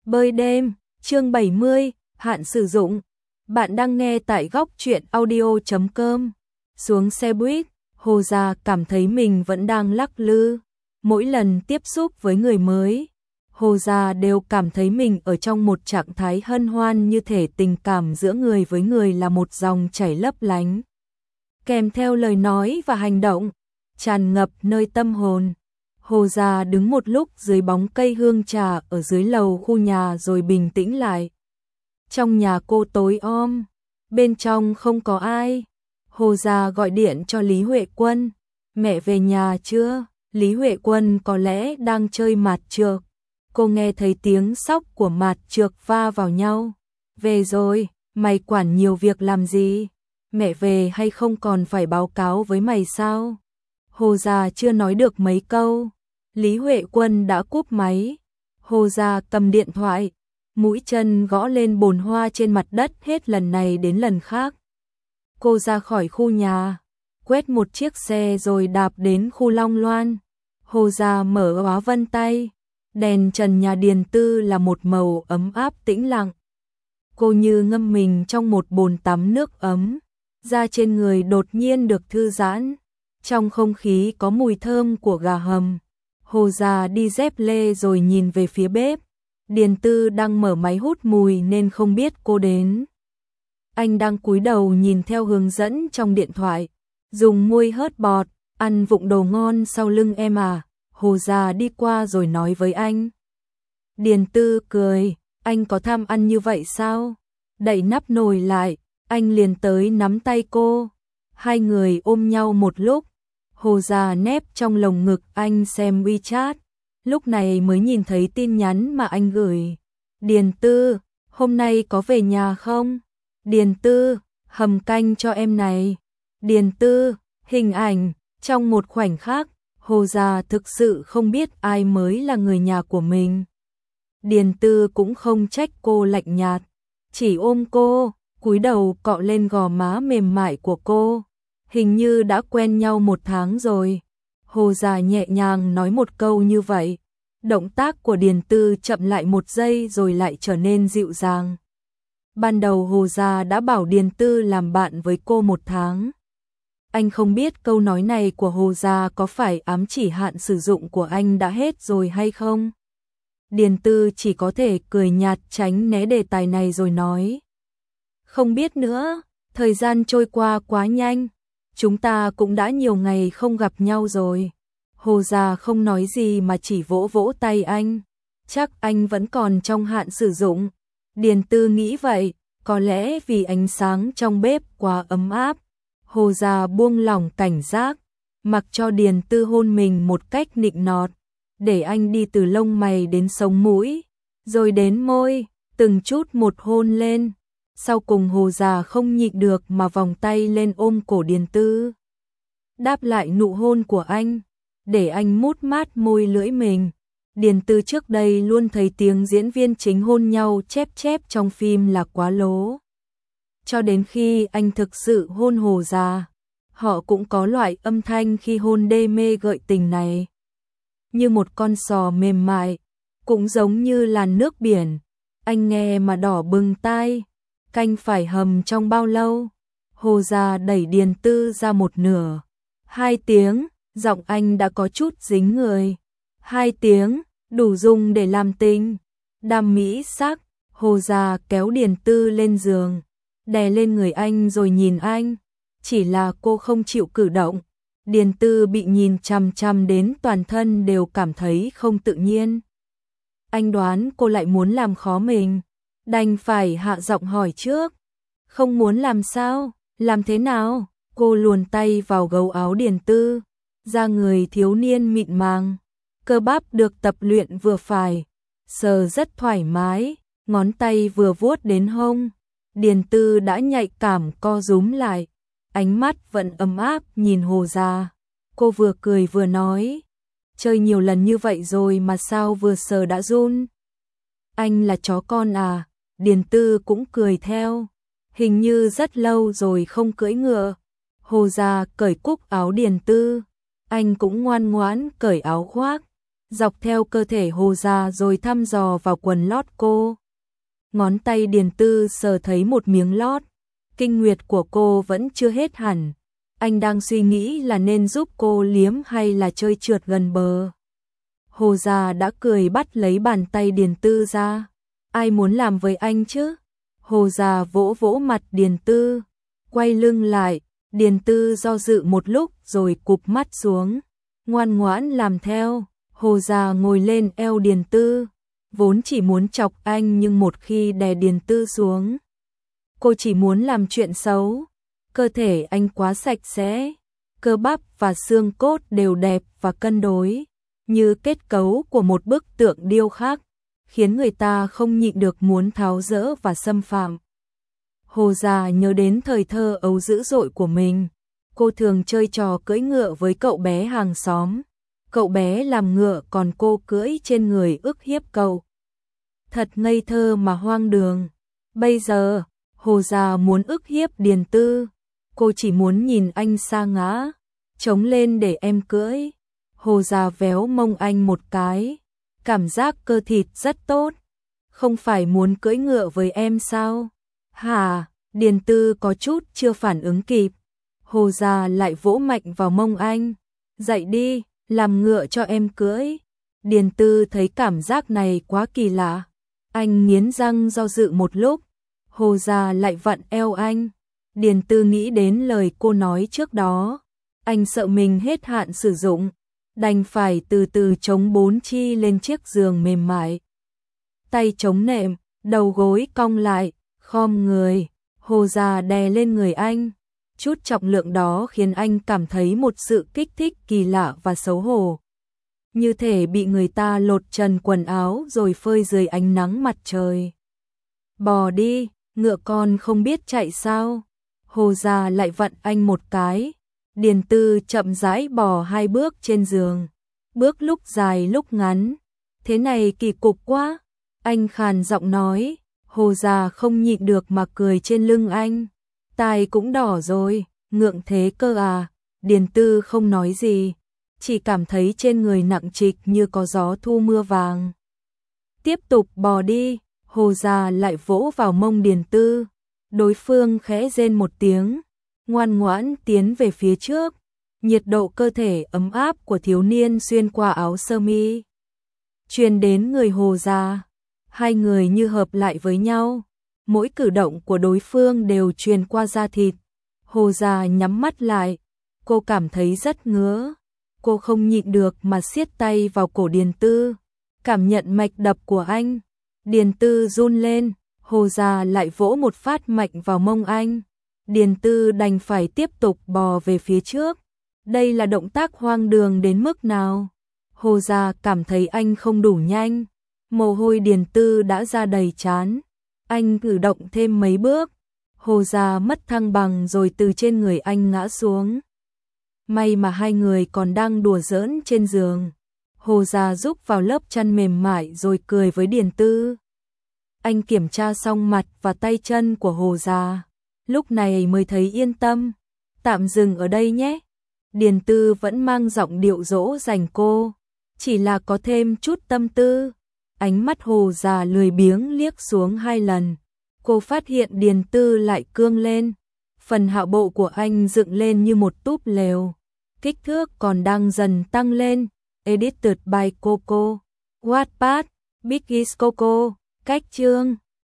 Bơi đêm, chương 70, hạn sử dụng. Bạn đang nghe tại góc truyện audio.com. Xuống xe buýt, Hồ Gia cảm thấy mình vẫn đang lắc lư. Mỗi lần tiếp xúc với người mới, Hồ Gia đều cảm thấy mình ở trong một trạng thái hân hoan, như thể tình cảm giữa người với người là một dòng chảy lấp lánh, kèm theo lời nói và hành động tràn ngập nơi tâm hồn. Hồ Gia đứng một lúc dưới bóng cây hương trà ở dưới lầu khu nhà rồi bình tĩnh lại. Trong nhà cô tối om, bên trong không có ai. Hồ Gia gọi điện cho Lý Huệ Quân. Mẹ về nhà chưa? Lý Huệ Quân có lẽ đang chơi mạt trược. Cô nghe thấy tiếng xóc của mạt trược va vào nhau. Về rồi, mày quản nhiều việc làm gì? Mẹ về hay không còn phải báo cáo với mày sao? Hồ Gia chưa nói được mấy câu, Lý Huệ Quân đã cúp máy. Hồ Gia cầm điện thoại, mũi chân gõ lên bồn hoa trên mặt đất hết lần này đến lần khác. Cô ra khỏi khu nhà, quét một chiếc xe rồi đạp đến khu Long Loan. Hồ Gia mở khóa vân tay, đèn trần nhà Điền Tư là một màu ấm áp tĩnh lặng. Cô như ngâm mình trong một bồn tắm nước ấm, da trên người đột nhiên được thư giãn. Trong không khí có mùi thơm của gà hầm. Hồ Gia đi dép lê rồi nhìn về phía bếp. Điền Tư đang mở máy hút mùi nên không biết cô đến. Anh đang cúi đầu nhìn theo hướng dẫn trong điện thoại. Dùng muôi hớt bọt, ăn vụng đồ ngon sau lưng em à. Hồ Gia đi qua rồi nói với anh. Điền Tư cười, anh có tham ăn như vậy sao? Đậy nắp nồi lại, anh liền tới nắm tay cô. Hai người ôm nhau một lúc. Hồ Gia nép trong lồng ngực anh xem WeChat, lúc này mới nhìn thấy tin nhắn mà anh gửi. Điền Tư, hôm nay có về nhà không? Điền Tư, hầm canh cho em này. Điền Tư, hình ảnh. Trong một khoảnh khắc, Hồ Gia thực sự không biết ai mới là người nhà của mình. Điền Tư cũng không trách cô lạnh nhạt, chỉ ôm cô, cúi đầu cọ lên gò má mềm mại của cô. Hình như đã quen nhau 1 tháng rồi. Hồ Gia nhẹ nhàng nói một câu như vậy. Động tác của Điền Tư chậm lại 1 giây rồi lại trở nên dịu dàng. Ban đầu Hồ Gia đã bảo Điền Tư làm bạn với cô 1 tháng. Anh không biết câu nói này của Hồ Gia có phải ám chỉ hạn sử dụng của anh đã hết rồi hay không. Điền Tư chỉ có thể cười nhạt tránh né đề tài này rồi nói. Không biết nữa, thời gian trôi qua quá nhanh. Chúng ta cũng đã nhiều ngày không gặp nhau rồi. Hồ Gia không nói gì mà chỉ vỗ vỗ tay anh. Chắc anh vẫn còn trong hạn sử dụng. Điền Tư nghĩ vậy, có lẽ vì ánh sáng trong bếp quá ấm áp. Hồ Gia buông lỏng cảnh giác, mặc cho Điền Tư hôn mình một cách nịnh nọt, để anh đi từ lông mày đến sống mũi, rồi đến môi, từng chút một hôn lên. Sau cùng Hồ Gia không nhịn được mà vòng tay lên ôm cổ Điền Tư, đáp lại nụ hôn của anh, để anh mút mát môi lưỡi mình. Điền Tư trước đây luôn thấy tiếng diễn viên chính hôn nhau chép chép trong phim là quá lố. Cho đến khi anh thực sự hôn Hồ Gia, họ cũng có loại âm thanh khi hôn đê mê gợi tình này. Như một con sò mềm mại, cũng giống như làn nước biển, anh nghe mà đỏ bừng tai. Canh phải hầm trong bao lâu? Hồ Gia đẩy Điền Tư ra 1/2. 2 tiếng, giọng anh đã có chút dính người. 2 tiếng, đủ dùng để làm tình. Đam mỹ sắc, Hồ Gia kéo Điền Tư lên giường, đè lên người anh rồi nhìn anh. Chỉ là cô không chịu cử động. Điền Tư bị nhìn chằm chằm đến toàn thân đều cảm thấy không tự nhiên. Anh đoán cô lại muốn làm khó mình, đành phải hạ giọng hỏi trước. Không muốn làm sao? Làm thế nào? Cô luồn tay vào gấu áo Điền Tư, da người thiếu niên mịn màng, cơ bắp được tập luyện vừa phải, sờ rất thoải mái, ngón tay vừa vuốt đến hông. Điền Tư đã nhạy cảm co rúm lại, ánh mắt vẫn ấm áp nhìn Hồ Gia. Cô vừa cười vừa nói, chơi nhiều lần như vậy rồi mà sao vừa sờ đã run? Anh là chó con à? Điền Tư cũng cười theo, hình như rất lâu rồi không cưỡi ngựa. Hồ Gia cởi cúc áo Điền Tư, anh cũng ngoan ngoãn cởi áo khoác. dọc theo cơ thể Hồ Gia rồi thăm dò vào quần lót cô. Ngón tay Điền Tư sờ thấy một miếng lót, kinh nguyệt của cô vẫn chưa hết hẳn. Anh đang suy nghĩ là nên giúp cô liếm hay là chơi trượt gần bờ. Hồ Gia đã cười bắt lấy bàn tay Điền Tư ra. Ai muốn làm với anh chứ? Hồ Gia vỗ vỗ mặt Điền Tư, quay lưng lại. Điền Tư do dự một lúc rồi cụp mắt xuống, ngoan ngoãn làm theo. Hồ Gia ngồi lên eo Điền Tư, vốn chỉ muốn chọc anh nhưng một khi đè Điền Tư xuống, cô chỉ muốn làm chuyện xấu. Cơ thể anh quá sạch sẽ, cơ bắp và xương cốt đều đẹp và cân đối, như kết cấu của một bức tượng điêu khắc, khiến người ta không nhịn được muốn tháo dỡ và xâm phạm. Hồ Gia nhớ đến thời thơ ấu dữ dội của mình. Cô thường chơi trò cưỡi ngựa với cậu bé hàng xóm. Cậu bé làm ngựa còn cô cưỡi trên người ức hiếp cậu. Thật ngây thơ mà hoang đường. Bây giờ, Hồ Gia muốn ức hiếp Điền Tư. Cô chỉ muốn nhìn anh sa ngã, chống lên để em cưỡi. Hồ Gia véo mông anh một cái. Cảm giác cơ thịt rất tốt. Không phải muốn cưỡi ngựa với em sao? Hả? Điền Tư có chút chưa phản ứng kịp. Hồ Gia lại vỗ mạnh vào mông anh. Dậy đi, làm ngựa cho em cưỡi. Điền Tư thấy cảm giác này quá kỳ lạ. Anh nghiến răng do dự một lúc. Hồ Gia lại vặn eo anh. Điền Tư nghĩ đến lời cô nói trước đó. Anh sợ mình hết hạn sử dụng, đành phải từ từ chống bốn chi lên chiếc giường mềm mại. Tay chống nệm, đầu gối cong lại, khom người. Hồ Gia đè lên người anh. Chút trọng lượng đó khiến anh cảm thấy một sự kích thích kỳ lạ và xấu hổ. Như thể bị người ta lột trần quần áo rồi phơi dưới ánh nắng mặt trời. Bò đi, ngựa con không biết chạy sao? Hồ Gia lại vặn anh một cái. Điền Tư chậm rãi bò 2 bước trên giường. Bước lúc dài lúc ngắn. Thế này kỳ cục quá. Anh khàn giọng nói. Hồ Gia không nhịn được mà cười trên lưng anh. Tai cũng đỏ rồi, ngượng thế cơ à? Điền Tư không nói gì, chỉ cảm thấy trên người nặng trịch như có gió thu mưa vàng. Tiếp tục bò đi. Hồ Gia lại vỗ vào mông Điền Tư. Đối phương khẽ rên một tiếng, ngoan ngoãn tiến về phía trước. Nhiệt độ cơ thể ấm áp của thiếu niên xuyên qua áo sơ mi truyền đến người Hồ Gia. Hai người như hợp lại với nhau. Mỗi cử động của đối phương đều truyền qua da thịt. Hồ Gia nhắm mắt lại. Cô cảm thấy rất ngứa. Cô không nhịn được mà siết tay vào cổ Điền Tư, cảm nhận mạch đập của anh. Điền Tư run lên. Hồ Gia lại vỗ một phát mạnh vào mông anh. Điền Tư đành phải tiếp tục bò về phía trước. Đây là động tác hoang đường đến mức nào? Hồ Gia cảm thấy anh không đủ nhanh. Mồ hôi Điền Tư đã ra đầy trán. Anh cử động thêm mấy bước. Hồ Gia mất thăng bằng rồi từ trên người anh ngã xuống. May mà hai người còn đang đùa giỡn trên giường. Hồ Gia giúp vào lớp chăn mềm mại rồi cười với Điền Tư. Anh kiểm tra xong mặt và tay chân của Hồ Gia, lúc này mới thấy yên tâm. Tạm dừng ở đây nhé. Điền Tư vẫn mang giọng điệu dỗ dành cô, chỉ là có thêm chút tâm tư. Ánh mắt Hồ Gia lười biếng liếc xuống 2 lần. Cô phát hiện Điền Tư lại cương lên. Phần hạ bộ của anh dựng lên như một túp lều. Kích thước còn đang dần tăng lên. Edited by Coco. Wattpad, Biggies Coco. Cách chương